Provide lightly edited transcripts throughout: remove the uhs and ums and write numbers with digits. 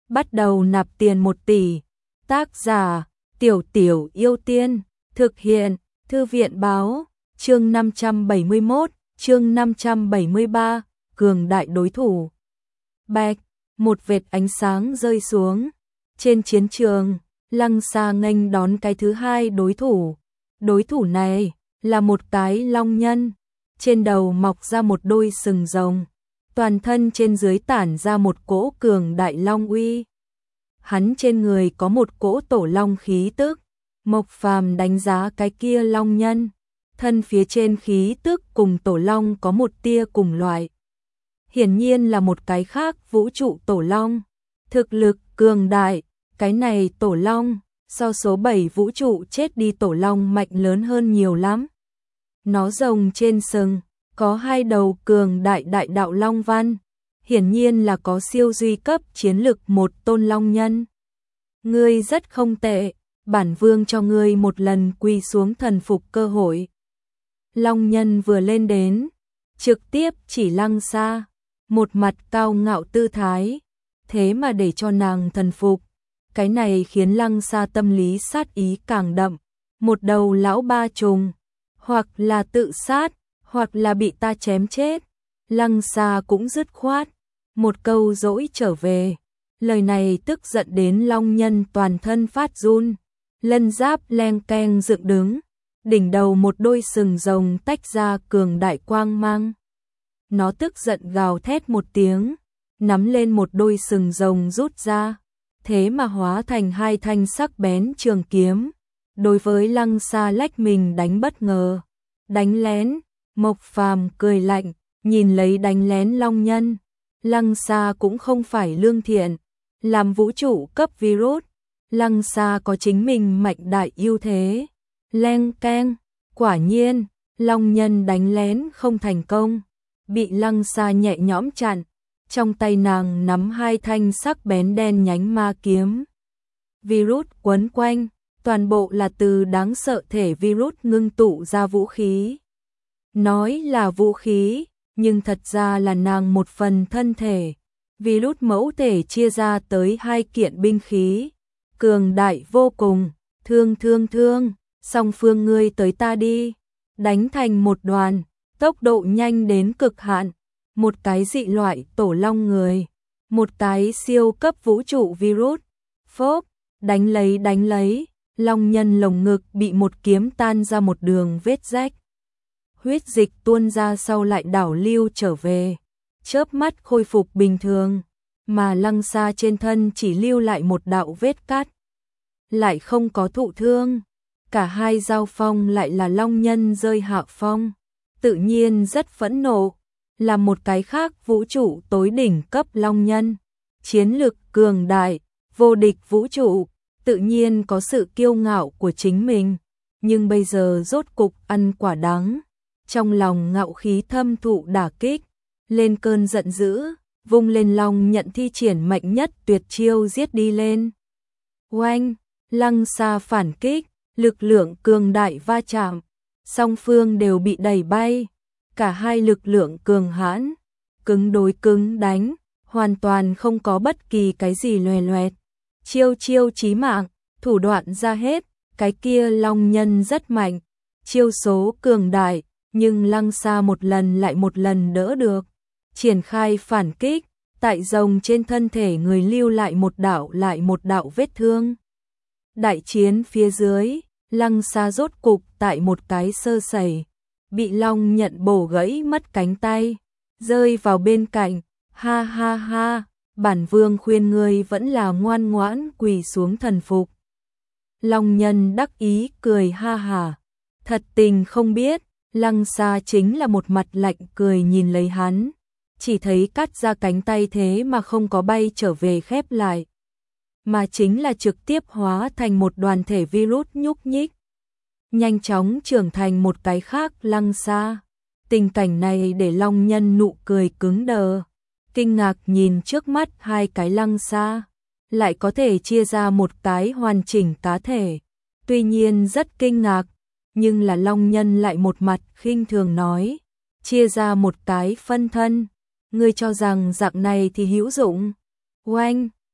bắt đầu nạp tiền 1 tỷ. Tác giả, Tiểu Tiểu Yêu Tiên, thực hiện, Thư viện báo, chương 571, chương 573, cường đại đối thủ. Bạch, một vệt ánh sáng rơi xuống. Trên chiến trường, Lăng Sa nghênh đón cái thứ hai đối thủ. Đối thủ này là một cái long nhân, trên đầu mọc ra một đôi sừng rồng, toàn thân trên dưới tản ra một cỗ cường đại long uy. Hắn trên người có một cỗ tổ long khí tức. Mộc Phàm đánh giá cái kia long nhân, thân phía trên khí tức cùng tổ long có một tia cùng loại. Hiển nhiên là một cái khác vũ trụ tổ long, thực lực cường đại. Cái này tổ long so số 7 vũ trụ chết đi tổ long mạnh lớn hơn nhiều lắm. Nó rồng trên sừng có 2 đầu cường đại đại đạo long văn, hiển nhiên là có siêu duy cấp chiến lực một tôn long nhân. Ngươi rất không tệ, bản vương cho ngươi một lần quỳ xuống thần phục cơ hội. Long nhân vừa lên đến, trực tiếp chỉ Lăng Sa, một mặt cao ngạo tư thái, thế mà để cho nàng thần phục. Cái này khiến Lăng Sa tâm lý sát ý càng đậm, một đầu lão ba trùng, hoặc là tự sát, hoặc là bị ta chém chết. Lăng Sa cũng dứt khoát, một câu dỗi trở về. Lời này tức giận đến long nhân toàn thân phát run, lân giáp leng keng dựng đứng, đỉnh đầu một đôi sừng rồng tách ra cường đại quang mang. Nó tức giận gào thét một tiếng, nắm lên một đôi sừng rồng rút ra, thế mà hóa thành 2 thanh sắc bén trường kiếm. Đối với Lăng Sa lách mình đánh bất ngờ, đánh lén. Mộc Phàm cười lạnh, nhìn lấy đánh lén long nhân. Lăng Sa cũng không phải lương thiện, làm vũ trụ cấp virus, Lăng Sa có chính mình mạnh đại ưu thế. Leng keng, quả nhiên, long nhân đánh lén không thành công, bị Lăng Sa nhẹ nhõm chặn. Trong tay nàng nắm 2 thanh sắc bén đen nhánh ma kiếm. Virus quấn quanh, toàn bộ là từ đáng sợ thể virus ngưng tụ ra vũ khí. Nói là vũ khí, nhưng thật ra là nàng một phần thân thể. Virus mẫu thể chia ra tới 2 kiện binh khí, cường đại vô cùng. Thương, song phương ngươi tới ta đi, đánh thành một đoàn, tốc độ nhanh đến cực hạn. Một cái dị loại tổ long người, một cái siêu cấp vũ trụ virus. Phốp, đánh lấy, long nhân lồng ngực bị một kiếm tan ra một đường vết rách. Huyết dịch tuôn ra sau lại đảo lưu trở về, chớp mắt khôi phục bình thường, mà Lăng Sa trên thân chỉ lưu lại một đạo vết cắt, lại không có thụ thương. Cả hai giao phong lại là long nhân rơi hạ phong, tự nhiên rất phẫn nộ, là một cái khác vũ trụ tối đỉnh cấp long nhân, chiến lực cường đại, vô địch vũ trụ, tự nhiên có sự kiêu ngạo của chính mình, nhưng bây giờ rốt cục ăn quả đắng. Trong lòng ngạo khí thâm thụ đả kích, lên cơn giận dữ, vung lên long nhận thi triển mạnh nhất tuyệt chiêu giết đi lên. Oanh, Lăng Sa phản kích, lực lượng cường đại va chạm, song phương đều bị đẩy bay, cả hai lực lượng cường hãn, cứng đối cứng đánh, hoàn toàn không có bất kỳ cái gì loè loẹt. Chiêu chí mạng, thủ đoạn ra hết, cái kia long nhân rất mạnh, chiêu số cường đại. Nhưng Lăng Sa một lần lại một lần đỡ được, triển khai phản kích, tại rồng trên thân thể người lưu lại một đạo vết thương. Đại chiến phía dưới, Lăng Sa rốt cục tại một cái sơ sẩy, bị long nhận bổ gãy mất cánh tay, rơi vào bên cạnh. Ha, bản vương khuyên ngươi vẫn là ngoan ngoãn quỳ xuống thần phục. Long nhân đắc ý cười ha hả, thật tình không biết. Lăng Sa chính là một mặt lạnh cười nhìn lấy hắn, chỉ thấy cắt ra cánh tay thế mà không có bay trở về khép lại, mà chính là trực tiếp hóa thành một đoàn thể virus nhúc nhích, nhanh chóng trưởng thành một cái khác Lăng Sa. Tình cảnh này để long nhân nụ cười cứng đờ, kinh ngạc nhìn trước mắt 2 cái Lăng Sa, lại có thể chia ra một cái hoàn chỉnh cá thể, tuy nhiên rất kinh ngạc. Nhưng là long nhân lại một mặt khinh thường nói, chia ra một cái phân thân, ngươi cho rằng dạng này thì hữu dụng. Oanh,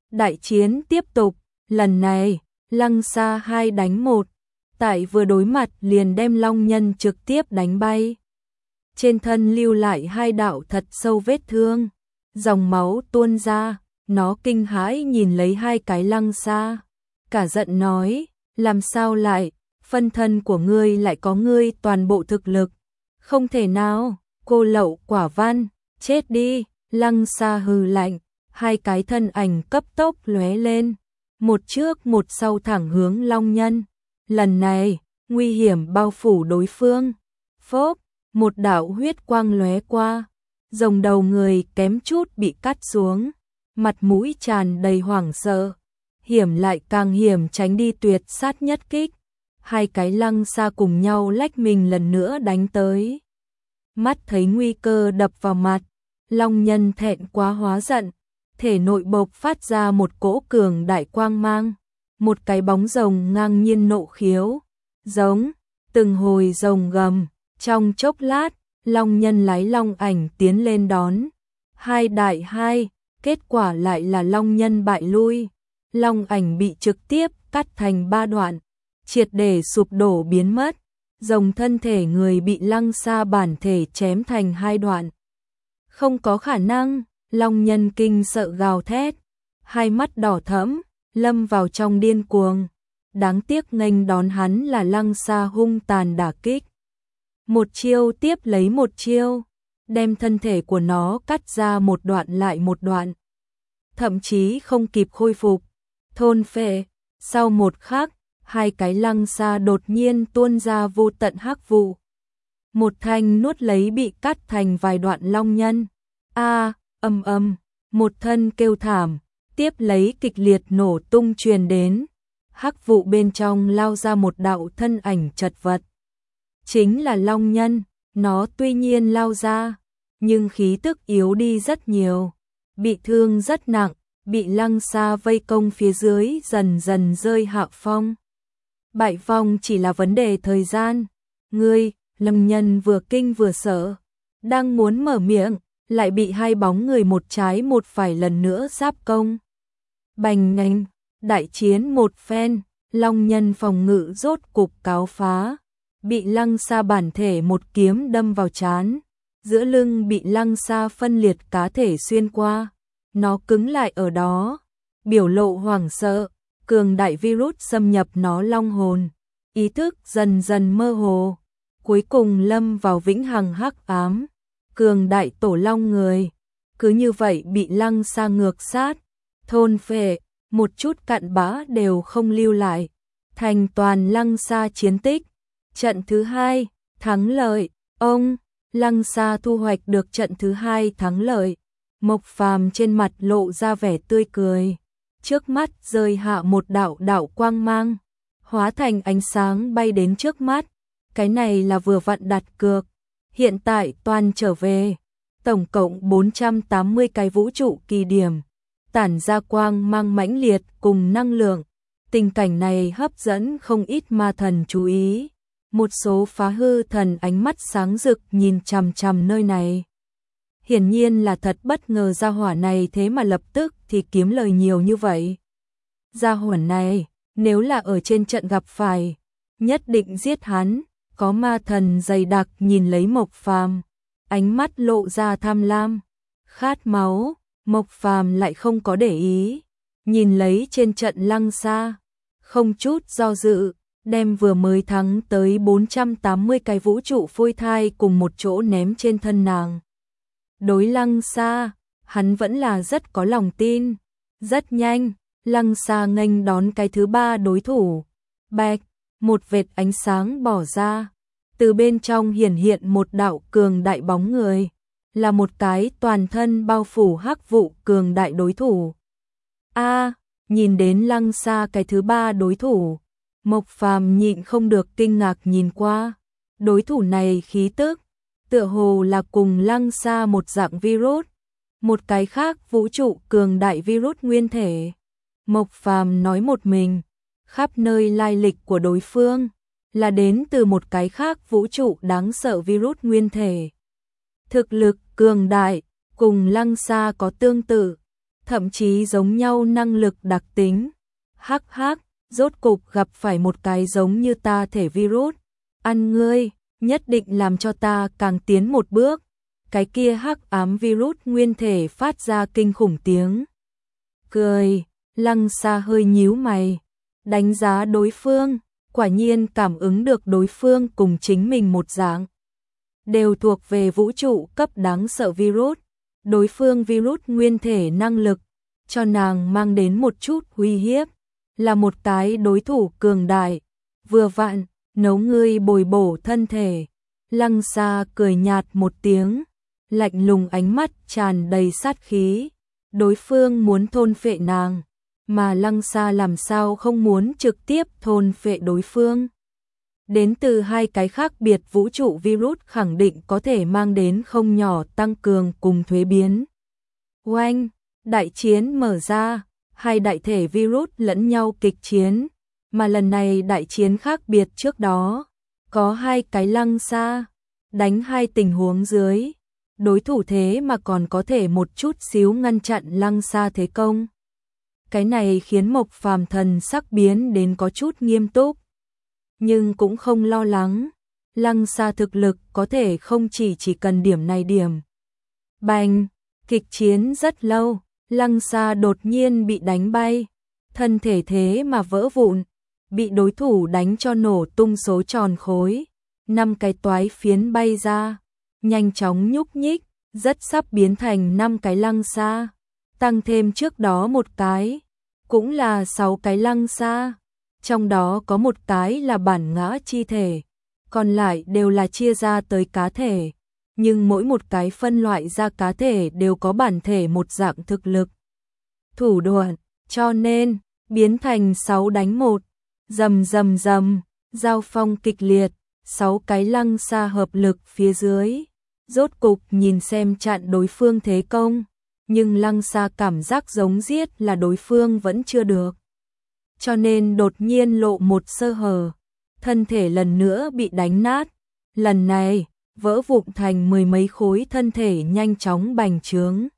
Đại chiến tiếp tục, lần này, Lăng Sa 2 đánh 1, tại vừa đối mặt liền đem Long Nhân trực tiếp đánh bay. Trên thân lưu lại 2 đạo thật sâu vết thương, dòng máu tuôn ra, nó kinh hãi nhìn lấy 2 cái Lăng Sa, cả giận nói, làm sao lại, phân thân của ngươi lại có ngươi toàn bộ thực lực, không thể nào, cô lậu quả văn, chết đi. Lăng Sa hừ lạnh, 2 cái thân ảnh cấp tốc lóe lên, một trước một sau thẳng hướng Long Nhân. Lần này, nguy hiểm bao phủ đối phương. Phốp, một đạo huyết quang lóe qua, rồng đầu người kém chút bị cắt xuống, mặt mũi tràn đầy hoảng sợ. Hiểm lại càng hiểm tránh đi tuyệt sát nhất kích. 2 cái Lăng Sa cùng nhau lách mình lần nữa đánh tới. Mắt thấy nguy cơ đập vào mặt, Long Nhân thẹn quá hóa giận, thể nội bộc phát ra một cỗ cường đại quang mang, một cái bóng rồng ngang nhiên nộ khiếu, giống từng hồi rồng gầm, trong chốc lát, Long Nhân lái long ảnh tiến lên đón. 2 đại 2, kết quả lại là Long Nhân bại lui, long ảnh bị trực tiếp cắt thành 3 đoạn, triệt để sụp đổ biến mất, rồng thân thể người bị Lăng Sa bản thể chém thành 2 đoạn. Không có khả năng, Long Nhân kinh sợ gào thét, 2 mắt đỏ thẫm, lâm vào trong điên cuồng. Đáng tiếc nghênh đón hắn là Lăng Sa hung tàn đả kích. Một chiêu tiếp lấy một chiêu, đem thân thể của nó cắt ra một đoạn lại một đoạn. Thậm chí không kịp khôi phục, thôn phệ. Sau một khắc, 2 cái Lăng Sa đột nhiên tuôn ra vô tận hắc vụ. Một thanh nuốt lấy bị cắt thành vài đoạn Long Nhân. Ầm ầm, một thân kêu thảm, tiếp lấy kịch liệt nổ tung truyền đến. Hắc vụ bên trong lao ra một đạo thân ảnh chật vật. Chính là Long Nhân, nó tuy nhiên lao ra, nhưng khí tức yếu đi rất nhiều, bị thương rất nặng, bị Lăng Sa vây công phía dưới dần dần rơi hạ phong. Bại vong chỉ là vấn đề thời gian. Ngươi, Long Nhân vừa kinh vừa sợ, đang muốn mở miệng, lại bị 2 bóng người một trái một phải lần nữa giáp công. Bành nhanh, đại chiến một phen, Long Nhân phòng ngự rốt cục cáo phá, bị Lăng Sa bản thể một kiếm đâm vào trán, giữa lưng bị Lăng Sa phân liệt cá thể xuyên qua, nó cứng lại ở đó, biểu lộ hoảng sợ, cường đại virus xâm nhập nó long hồn, ý thức dần dần mơ hồ, cuối cùng lâm vào vĩnh hằng hắc ám. Cường đại tổ long người, cứ như vậy bị Lăng Sa ngược sát, thôn phệ, một chút cặn bã đều không lưu lại, thành toàn Lăng Sa chiến tích. Trận thứ 2, thắng lợi, Lăng Sa thu hoạch được trận thứ 2 thắng lợi. Mộc Phàm trên mặt lộ ra vẻ tươi cười, trước mắt rơi hạ một đạo quang mang, hóa thành ánh sáng bay đến trước mắt, cái này là vừa vặn đặt cược. Hiện tại toàn trở về, tổng cộng 480 cái vũ trụ kỳ điểm, tản ra quang mang mãnh liệt cùng năng lượng. Tình cảnh này hấp dẫn không ít ma thần chú ý. Một số phá hư thần ánh mắt sáng rực nhìn chằm chằm nơi này. Hiển nhiên là thật bất ngờ gia hỏa này thế mà lập tức thì kiếm lời nhiều như vậy. Gia hỏa này, nếu là ở trên trận gặp phải, nhất định giết hắn. Có ma thần dày đặc nhìn lấy Mộc Phàm, ánh mắt lộ ra tham lam, khát máu. Mộc Phàm lại không có để ý, nhìn lấy trên trận Lăng Sa, không chút do dự, đem vừa mới thắng tới 480 cái vũ trụ phôi thai cùng một chỗ ném trên thân nàng. Đối Lăng Sa, hắn vẫn là rất có lòng tin. Rất nhanh, Lăng Sa nghênh đón cái thứ 3 đối thủ. Bạch, một vệt ánh sáng bỏ ra, từ bên trong hiển hiện một đạo cường đại bóng người, là một cái toàn thân bao phủ hắc vụ cường đại đối thủ. Nhìn đến Lăng Sa cái thứ 3 đối thủ, Mộc Phàm nhịn không được kinh ngạc nhìn qua. Đối thủ này khí tức, tựa hồ là cùng Lăng Sa một dạng virus, một cái khác vũ trụ cường đại virus nguyên thể. Mộc Phàm nói một mình, khắp nơi lai lịch của đối phương là đến từ một cái khác vũ trụ đáng sợ virus nguyên thể. Thực lực cường đại, cùng Lăng Sa có tương tự, thậm chí giống nhau năng lực đặc tính. Hắc hắc, rốt cục gặp phải một cái giống như ta thể virus. Ăn ngươi, nhất định làm cho ta càng tiến một bước. Cái kia hắc ám virus nguyên thể phát ra kinh khủng tiếng cười. Lăng Sa hơi nhíu mày, đánh giá đối phương, quả nhiên cảm ứng được đối phương cùng chính mình một dạng, đều thuộc về vũ trụ cấp đáng sợ virus. Đối phương virus nguyên thể năng lực cho nàng mang đến một chút uy hiếp, là một cái đối thủ cường đại, vừa vặn nấu ngươi bồi bổ thân thể. Lăng Sa cười nhạt một tiếng, lạnh lùng ánh mắt tràn đầy sát khí. Đối phương muốn thôn phệ nàng, mà Lăng Sa làm sao không muốn trực tiếp thôn phệ đối phương. Đến từ hai cái khác biệt vũ trụ virus khẳng định có thể mang đến không nhỏ tăng cường cùng thuế biến. Oanh, đại chiến mở ra, hai đại thể virus lẫn nhau kịch chiến, mà lần này đại chiến khác biệt trước đó, có hai cái Lăng Sa, đánh hai tình huống dưới. Đối thủ thế mà còn có thể một chút xíu ngăn chặn Lăng Sa thế công. Cái này khiến Mộc Phàm thần sắc biến đến có chút nghiêm túc, nhưng cũng không lo lắng. Lăng Sa thực lực có thể không chỉ cần điểm này điểm. Bành, kịch chiến rất lâu, Lăng Sa đột nhiên bị đánh bay, thân thể thế mà vỡ vụn, bị đối thủ đánh cho nổ tung số tròn khối, 5 cái toái phiến bay ra, nhanh chóng nhúc nhích, rất sắp biến thành 5 cái Lăng Sa, tăng thêm trước đó một cái, cũng là 6 cái Lăng Sa, trong đó có một cái là bản ngã chi thể, còn lại đều là chia ra tới cá thể, nhưng mỗi một cái phân loại ra cá thể đều có bản thể một dạng thực lực. Thủ đoạn, cho nên biến thành 6 đánh 1, rầm rầm rầm, giao phong kịch liệt, 6 cái Lăng Sa hợp lực phía dưới, rốt cục nhìn xem chặn đối phương thế công, nhưng Lăng Sa cảm giác giống giết là đối phương vẫn chưa được. Cho nên đột nhiên lộ một sơ hở, thân thể lần nữa bị đánh nát, lần này vỡ vụn thành 10 mấy khối, thân thể nhanh chóng bành trướng,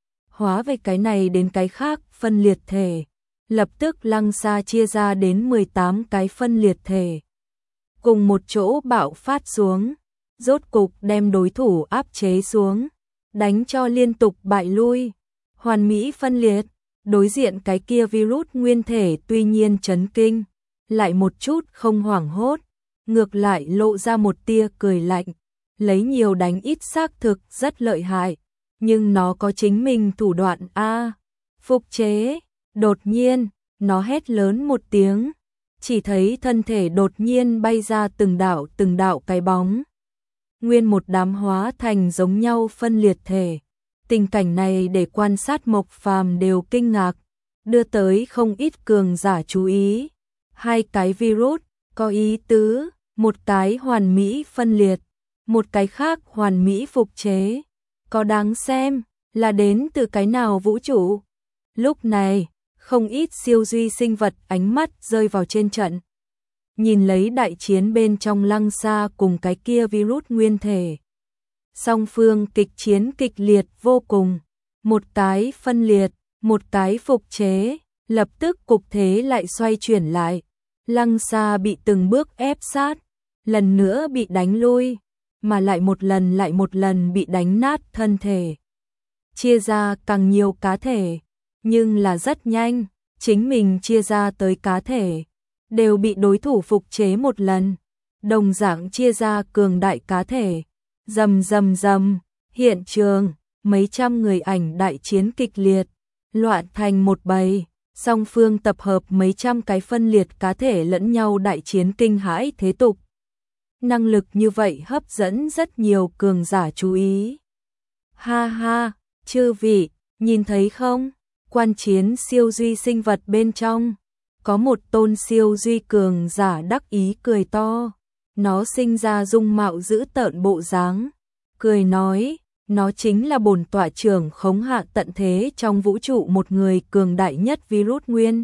hóa về cái này đến cái khác phân liệt thể. Lập tức Lăng Sa chia ra đến 18 cái phân liệt thể, cùng một chỗ bạo phát xuống, rốt cục đem đối thủ áp chế xuống, đánh cho liên tục bại lui, hoàn mỹ phân liệt. Đối diện cái kia virus nguyên thể tuy nhiên chấn kinh, lại một chút không hoảng hốt, ngược lại lộ ra một tia cười lạnh, lấy nhiều đánh ít xác thực rất lợi hại, nhưng nó có chính mình thủ đoạn a. Phục chế. Đột nhiên, nó hét lớn một tiếng, chỉ thấy thân thể đột nhiên bay ra từng đạo cái bóng, nguyên một đám hóa thành giống nhau phân liệt thể. Tình cảnh này để quan sát Mộc Phàm đều kinh ngạc, đưa tới không ít cường giả chú ý. Hai cái virus có ý tứ, một cái hoàn mỹ phân liệt, một cái khác hoàn mỹ phục chế, có đáng xem, là đến từ cái nào vũ trụ. Lúc này, không ít siêu duy sinh vật ánh mắt rơi vào trên trận, nhìn lấy đại chiến bên trong Lăng Sa cùng cái kia virus nguyên thể. Song phương kịch chiến kịch liệt vô cùng, một cái phân liệt, một cái phục chế, lập tức cục thế lại xoay chuyển lại. Lăng Sa bị từng bước ép sát, lần nữa bị đánh lui, mà lại một lần bị đánh nát thân thể, chia ra càng nhiều cá thể, nhưng là rất nhanh, chính mình chia ra tới cá thể đều bị đối thủ phục chế một lần, đồng dạng chia ra cường đại cá thể. Rầm rầm rầm, hiện trường, mấy trăm người ảnh đại chiến kịch liệt, loạn thành một bầy, song phương tập hợp mấy trăm cái phân liệt cá thể lẫn nhau đại chiến kinh hãi thế tục. Năng lực như vậy hấp dẫn rất nhiều cường giả chú ý. Ha ha, chư vị, nhìn thấy không? Quan chiến siêu duy sinh vật bên trong, có một tôn siêu duy cường giả đắc ý cười to. Nó sinh ra dung mạo dữ tợn bộ dáng, cười nói, nó chính là bổn tọa trưởng khống hạ tận thế trong vũ trụ một người cường đại nhất virus nguyên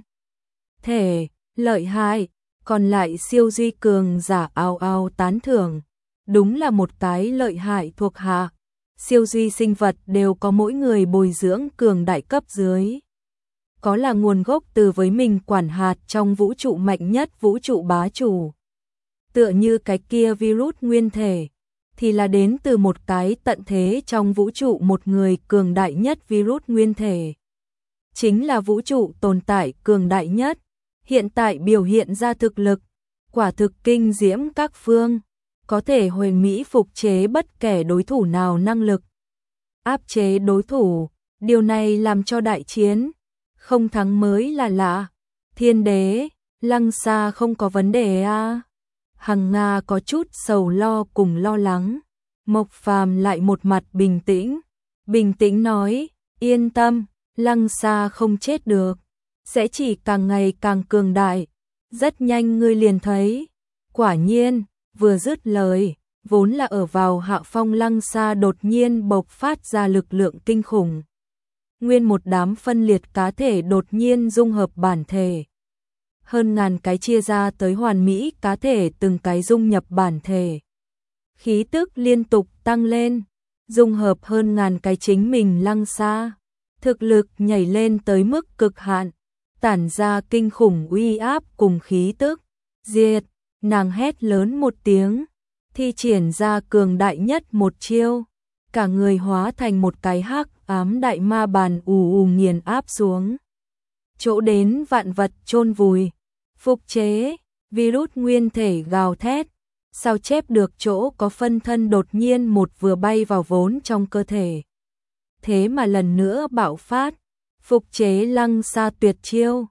thể, lợi hại. Còn lại siêu duy cường giả ào ào tán thưởng, đúng là một cái lợi hại thuộc hạ. siêu duy sinh vật đều có mỗi người bồi dưỡng cường đại cấp dưới. Có là nguồn gốc từ với mình quản hạt trong vũ trụ mạnh nhất vũ trụ bá chủ. Tựa như cái kia virus nguyên thể, thì là đến từ một cái tận thế trong vũ trụ một người cường đại nhất virus nguyên thể. Chính là vũ trụ tồn tại cường đại nhất, hiện tại biểu hiện ra thực lực, quả thực kinh diễm các phương, có thể huyền mỹ phục chế bất kể đối thủ nào năng lực. Áp chế đối thủ, điều này làm cho đại chiến không thắng mới là lạ. Thiên đế, Lăng Sa không có vấn đề à? Hằng Nga có chút sầu lo cùng lo lắng. Mộc Phàm lại một mặt bình tĩnh nói, yên tâm, Lăng Sa không chết được, sẽ chỉ càng ngày càng cường đại, rất nhanh ngươi liền thấy. Quả nhiên, vừa dứt lời, vốn là ở vào hạ phong Lăng Sa đột nhiên bộc phát ra lực lượng kinh khủng. Nguyên một đám phân liệt cá thể đột nhiên dung hợp bản thể. Hơn ngàn cái chia ra tới hoàn mỹ cá thể từng cái dung nhập bản thể. Khí tức liên tục tăng lên, dung hợp hơn ngàn cái chính mình Lăng Sa. Thực lực nhảy lên tới mức cực hạn, tản ra kinh khủng uy áp cùng khí tức. Diệt, nàng hét lớn một tiếng, thi triển ra cường đại nhất một chiêu. Cả người hóa thành một cái hắc ám đại ma bàn ù nghiền áp xuống. Chỗ đến vạn vật chôn vùi, phục chế, virus nguyên thể gào thét, sao chép được chỗ có phân thân đột nhiên một vừa bay vào vốn trong cơ thể. Thế mà lần nữa bạo phát, phục chế Lăng Sa tuyệt chiêu,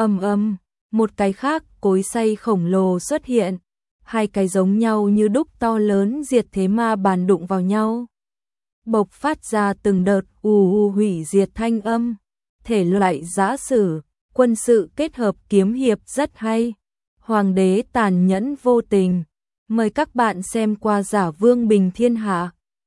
một cái khác cối xay khổng lồ xuất hiện, hai cái giống nhau như đúc to lớn diệt thế ma bàn đụng vào nhau. Bộc phát ra từng đợt hủy diệt thanh âm, thể loại giã sử, quân sự kết hợp kiếm hiệp rất hay. Hoàng đế tàn nhẫn vô tình, mời các bạn xem qua Giả Vương Bình Thiên Hạ.